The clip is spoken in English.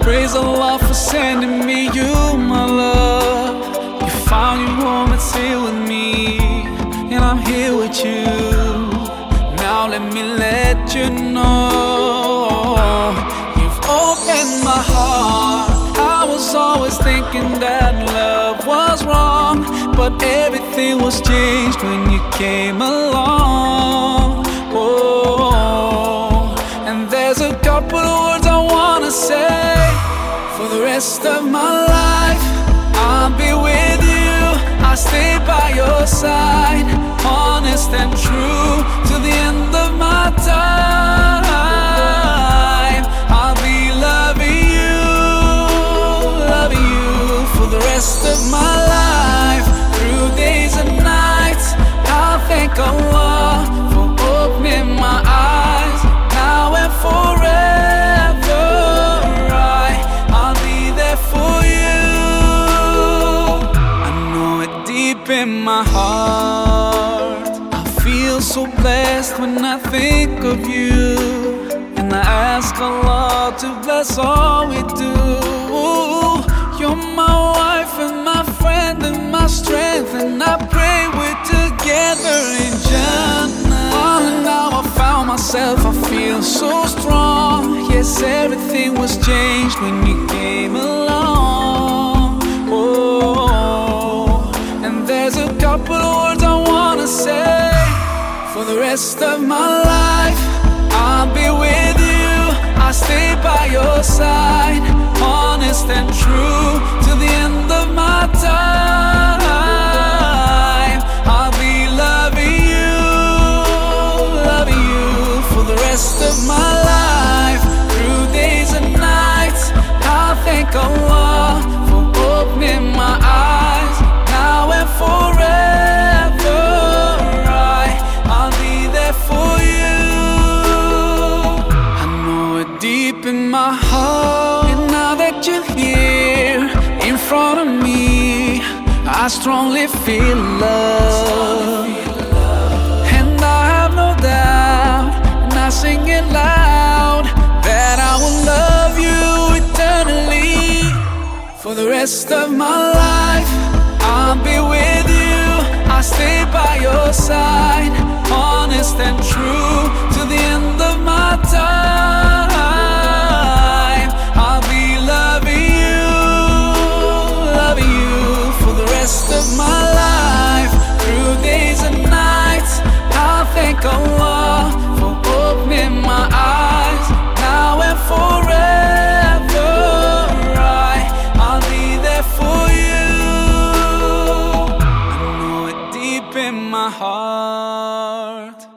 praise Allah for sending me you, my love. You found your home, it's here with me, and I'm here with you. Now let me let you know, you've opened my heart. I was always thinking that love was wrong, but everything was changed when you came along. Oh, and there's a couple of words I wanna say. For the rest of my life, I'll be with you. I'll stay by your side, honest and true, to the end of my time. I'll be loving you for the rest of my life. Through days and nights, I'll thank Allah for opening my eyes. Now and forever, I'll be there for you. I know it deep in my heart. I feel so blessed when I think of you, and I ask Allah to bless all we do. You're my wife and my friend and my strength, and I pray we're together in Jannah. Oh, now I found myself, I feel so strong. Yes, everything was changed when you came along. Oh, and there's a couple of words I wanna say. For the rest of my life, I'll be with you. I'll stay by your side, honest and true, to the end of my time. I'll be loving you for the rest of my life. Through days and nights, I'll thank Allah for opening my eyes. Now and forever, I'll be there for you. I know it deep in my heart, and now that you're here in front of me, I strongly feel love. And I have no doubt, and I sing it loud, that I will love you eternally. For the rest of my life, I'll be with you. I'll stay by your side, honest and true, to the end of my time. I'll be loving you for the rest of my life. Through days and nights, I'll thank Allah for opening my eyes. Now and forever, I'll be there for you. I know it deep in my heart.